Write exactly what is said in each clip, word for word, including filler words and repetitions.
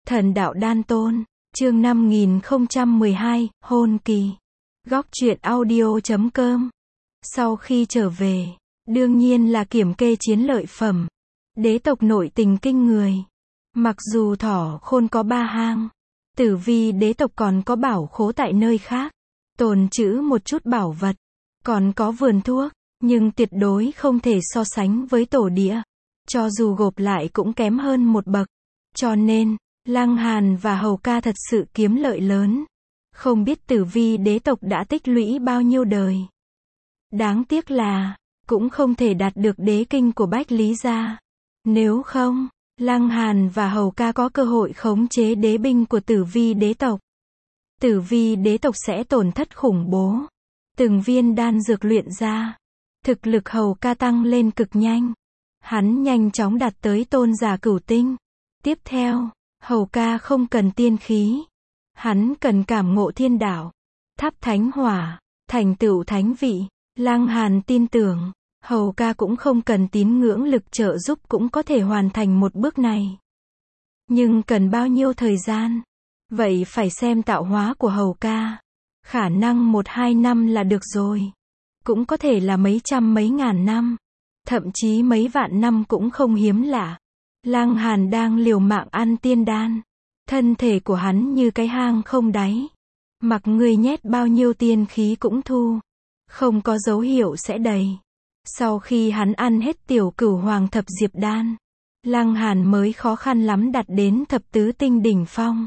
Thần đạo đan tôn, chương năm nghìn không trăm mười hai, hôn kỳ. Góc truyện audio chấm com. Sau khi trở về, đương nhiên là kiểm kê chiến lợi phẩm. Đế tộc nội tình kinh người. Mặc dù Thỏ Khôn có ba hang, Tử Vi đế tộc còn có bảo khố tại nơi khác, tồn trữ một chút bảo vật, còn có vườn thuốc, nhưng tuyệt đối không thể so sánh với tổ địa. Cho dù gộp lại cũng kém hơn một bậc. Cho nên, Lăng Hàn và Hầu Ca thật sự kiếm lợi lớn. Không biết Tử Vi đế tộc đã tích lũy bao nhiêu đời. Đáng tiếc là, cũng không thể đạt được đế kinh của Bách Lý gia. Nếu không, Lăng Hàn và Hầu Ca có cơ hội khống chế đế binh của Tử Vi đế tộc. Tử Vi đế tộc sẽ tổn thất khủng bố. Từng viên đan dược luyện ra, thực lực Hầu Ca tăng lên cực nhanh. Hắn nhanh chóng đạt tới tôn giả cửu tinh. Tiếp theo, Hầu Ca không cần tiên khí. Hắn cần cảm ngộ thiên đạo, thắp thánh hỏa, thành tựu thánh vị. Lăng Hàn tin tưởng, Hầu Ca cũng không cần tín ngưỡng lực trợ giúp cũng có thể hoàn thành một bước này. Nhưng cần bao nhiêu thời gian? Vậy phải xem tạo hóa của Hầu Ca. Khả năng một hai năm là được rồi. Cũng có thể là mấy trăm mấy ngàn năm. Thậm chí mấy vạn năm cũng không hiếm lạ. Lăng Hàn đang liều mạng ăn tiên đan. Thân thể của hắn như cái hang không đáy. Mặc người nhét bao nhiêu tiên khí cũng thu. Không có dấu hiệu sẽ đầy. Sau khi hắn ăn hết tiểu cửu hoàng thập diệp đan, Lăng Hàn mới khó khăn lắm đạt đến thập tứ tinh đỉnh phong.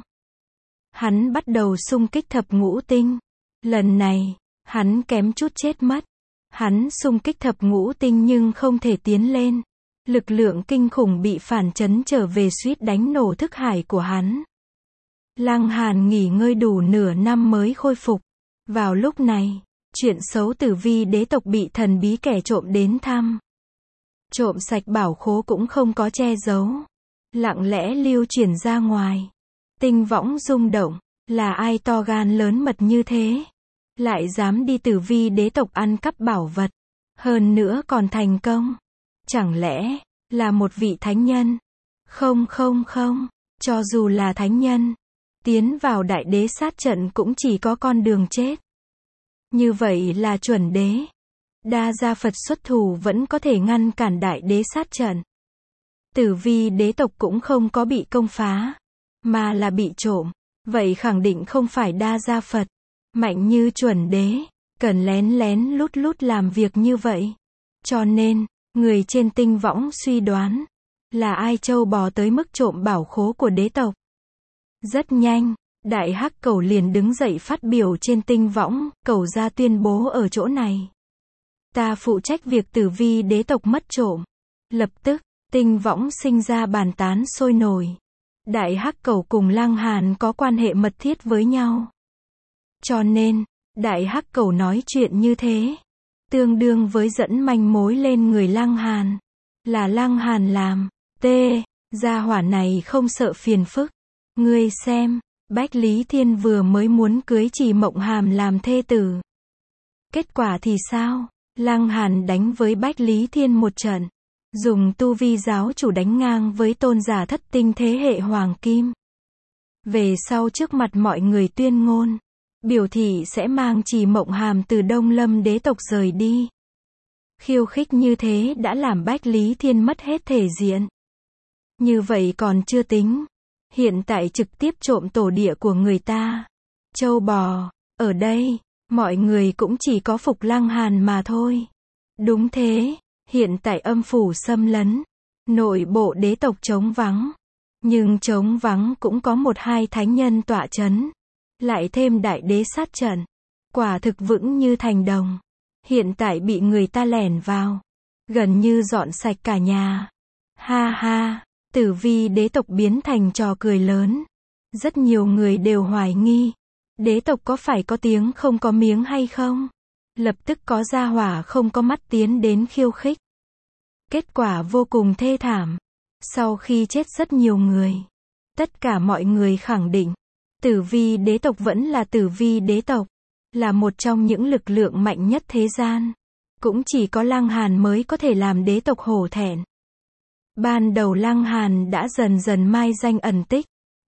Hắn bắt đầu xung kích thập ngũ tinh. Lần này, hắn kém chút chết mất. Hắn xung kích thập ngũ tinh nhưng không thể tiến lên. Lực lượng kinh khủng bị phản chấn trở về suýt đánh nổ thức hải của hắn. Lăng Hàn nghỉ ngơi đủ nửa năm mới khôi phục. Vào lúc này, chuyện xấu Tử Vi đế tộc bị thần bí kẻ trộm đến thăm. Trộm sạch bảo khố cũng không có che giấu. Lặng lẽ lưu truyền ra ngoài. Tinh võng rung động, là ai to gan lớn mật như thế? Lại dám đi Tử Vi đế tộc ăn cắp bảo vật. Hơn nữa còn thành công. Chẳng lẽ, là một vị thánh nhân? Không không không, cho dù là thánh nhân, tiến vào đại đế sát trận cũng chỉ có con đường chết. Như vậy là chuẩn đế. Đa gia Phật xuất thủ vẫn có thể ngăn cản đại đế sát trận. Tử Vi đế tộc cũng không có bị công phá, mà là bị trộm. Vậy khẳng định không phải đa gia Phật. Mạnh như chuẩn đế, cần lén lén lút lút làm việc như vậy. Cho nên, người trên tinh võng suy đoán, là ai trâu bò tới mức trộm bảo khố của đế tộc. Rất nhanh, Đại Hắc Cẩu liền đứng dậy phát biểu trên tinh võng, Cẩu ra tuyên bố ở chỗ này. Ta phụ trách việc Tử Vi đế tộc mất trộm. Lập tức, tinh võng sinh ra bàn tán sôi nổi. Đại Hắc Cẩu cùng Lăng Hàn có quan hệ mật thiết với nhau. Cho nên, Đại Hắc Cẩu nói chuyện như thế, tương đương với dẫn manh mối lên người Lăng Hàn. Là Lăng Hàn làm. T. Gia hỏa này không sợ phiền phức. Ngươi xem, Bách Lý Thiên vừa mới muốn cưới Trì Mộng Hàm làm thê tử. Kết quả thì sao? Lăng Hàn đánh với Bách Lý Thiên một trận. Dùng tu vi giáo chủ đánh ngang với tôn giả thất tinh thế hệ Hoàng Kim. Về sau trước mặt mọi người tuyên ngôn. Biểu thị sẽ mang Trì Mộng Hàm từ Đông Lâm đế tộc rời đi. Khiêu khích như thế đã làm Bách Lý Thiên mất hết thể diện. Như vậy còn chưa tính. Hiện tại trực tiếp trộm tổ địa của người ta. Châu bò, ở đây, mọi người cũng chỉ có phục Lăng Hàn mà thôi. Đúng thế, hiện tại âm phủ xâm lấn. Nội bộ đế tộc trống vắng. Nhưng trống vắng cũng có một hai thánh nhân tọa chấn. Lại thêm đại đế sát trận. Quả thực vững như thành đồng. Hiện tại bị người ta lẻn vào. Gần như dọn sạch cả nhà. Ha ha, Tử Vi đế tộc biến thành trò cười lớn. Rất nhiều người đều hoài nghi. Đế tộc có phải có tiếng không có miếng hay không? Lập tức có gia hỏa không có mắt tiến đến khiêu khích. Kết quả vô cùng thê thảm. Sau khi chết rất nhiều người. Tất cả mọi người khẳng định. Tử Vi đế tộc vẫn là Tử Vi đế tộc. Là một trong những lực lượng mạnh nhất thế gian. Cũng chỉ có Lăng Hàn mới có thể làm đế tộc hổ thẹn. Ban đầu Lăng Hàn đã dần dần mai danh ẩn tích.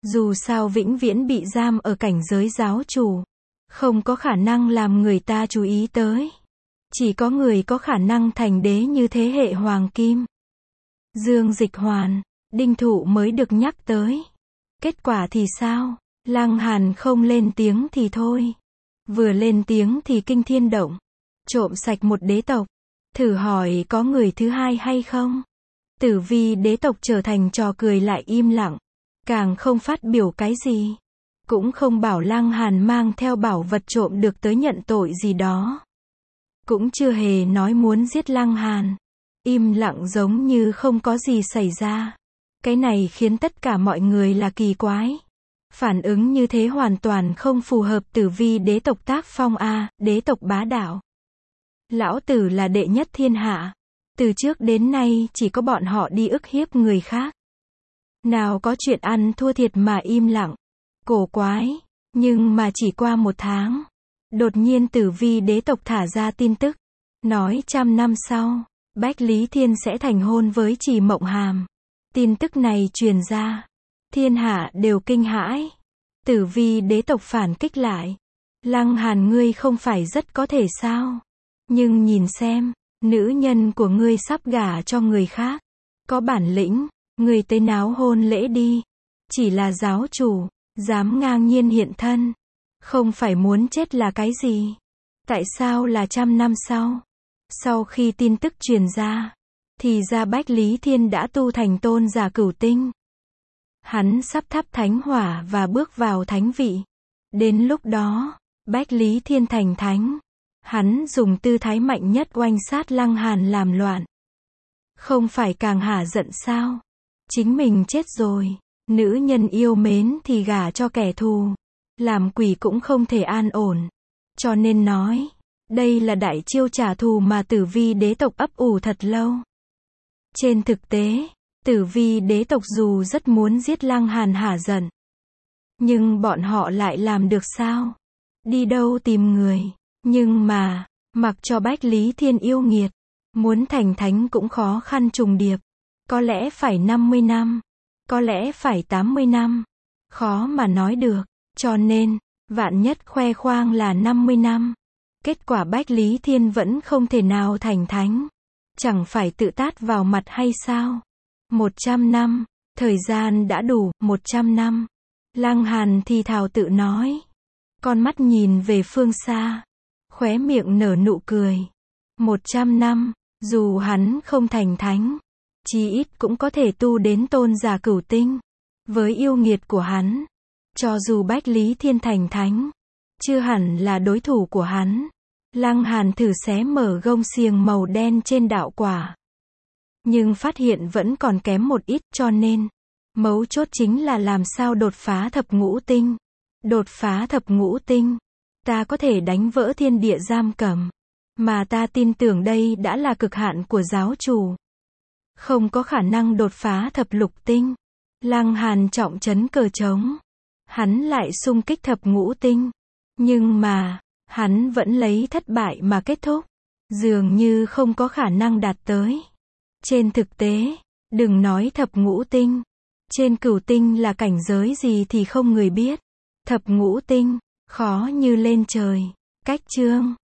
Dù sao vĩnh viễn bị giam ở cảnh giới giáo chủ, không có khả năng làm người ta chú ý tới. Chỉ có người có khả năng thành đế như thế hệ hoàng kim. Dương Dịch Hoàn, Đinh Thụ mới được nhắc tới. Kết quả thì sao? Lăng Hàn không lên tiếng thì thôi. Vừa lên tiếng thì kinh thiên động. Trộm sạch một đế tộc. Thử hỏi có người thứ hai hay không? Tử Vi đế tộc trở thành trò cười lại im lặng. Càng không phát biểu cái gì. Cũng không bảo Lăng Hàn mang theo bảo vật trộm được tới nhận tội gì đó. Cũng chưa hề nói muốn giết Lăng Hàn. Im lặng giống như không có gì xảy ra. Cái này khiến tất cả mọi người là kỳ quái. Phản ứng như thế hoàn toàn không phù hợp Tử Vi đế tộc tác phong a, đế tộc bá đạo. Lão tử là đệ nhất thiên hạ. Từ trước đến nay chỉ có bọn họ đi ức hiếp người khác. Nào có chuyện ăn thua thiệt mà im lặng. Cổ quái. Nhưng mà chỉ qua một tháng. Đột nhiên Tử Vi đế tộc thả ra tin tức. Nói trăm năm sau, Bách Lý Thiên sẽ thành hôn với Trì Mộng Hàm. Tin tức này truyền ra. Thiên hạ đều kinh hãi. Tử Vi đế tộc phản kích lại. Lăng Hàn ngươi không phải rất có thể sao? Nhưng nhìn xem, nữ nhân của ngươi sắp gả cho người khác. Có bản lĩnh, ngươi tới náo hôn lễ đi. Chỉ là giáo chủ, dám ngang nhiên hiện thân. Không phải muốn chết là cái gì? Tại sao là trăm năm sau? Sau khi tin tức truyền ra, thì ra Bách Lý Thiên đã tu thành tôn giả cửu tinh. Hắn sắp thắp thánh hỏa và bước vào thánh vị. Đến lúc đó, Bách Lý Thiên thành thánh. Hắn dùng tư thái mạnh nhất oanh sát Lăng Hàn làm loạn. Không phải càng hả giận sao? Chính mình chết rồi. Nữ nhân yêu mến thì gả cho kẻ thù. Làm quỷ cũng không thể an ổn. Cho nên nói, đây là đại chiêu trả thù mà Tử Vi đế tộc ấp ủ thật lâu. Trên thực tế, Tử Vi đế tộc dù rất muốn giết Lăng Hàn hả giận. Nhưng bọn họ lại làm được sao? Đi đâu tìm người? Nhưng mà, mặc cho Bách Lý Thiên yêu nghiệt, muốn thành thánh cũng khó khăn trùng điệp. Có lẽ phải năm mươi năm, có lẽ phải tám mươi năm. Khó mà nói được, cho nên, vạn nhất khoe khoang là năm mươi năm. Kết quả Bách Lý Thiên vẫn không thể nào thành thánh. Chẳng phải tự tát vào mặt hay sao? Một trăm năm, thời gian đã đủ, một trăm năm. Lăng Hàn thì thào tự nói. Con mắt nhìn về phương xa. Khóe miệng nở nụ cười. Một trăm năm, dù hắn không thành thánh, chí ít cũng có thể tu đến tôn giả cửu tinh. Với yêu nghiệt của hắn, cho dù Bách Lý Thiên thành thánh, chưa hẳn là đối thủ của hắn. Lăng Hàn thử xé mở gông xiềng màu đen trên đạo quả. Nhưng phát hiện vẫn còn kém một ít, cho nên, mấu chốt chính là làm sao đột phá thập ngũ tinh. Đột phá thập ngũ tinh, ta có thể đánh vỡ thiên địa giam cầm. Mà ta tin tưởng đây đã là cực hạn của giáo chủ. Không có khả năng đột phá thập lục tinh. Lăng Hàn trọng trấn cờ trống. Hắn lại xung kích thập ngũ tinh. Nhưng mà, hắn vẫn lấy thất bại mà kết thúc. Dường như không có khả năng đạt tới. Trên thực tế, đừng nói thập ngũ tinh. Trên cửu tinh là cảnh giới gì thì không người biết. Thập ngũ tinh, khó như lên trời. Cách chương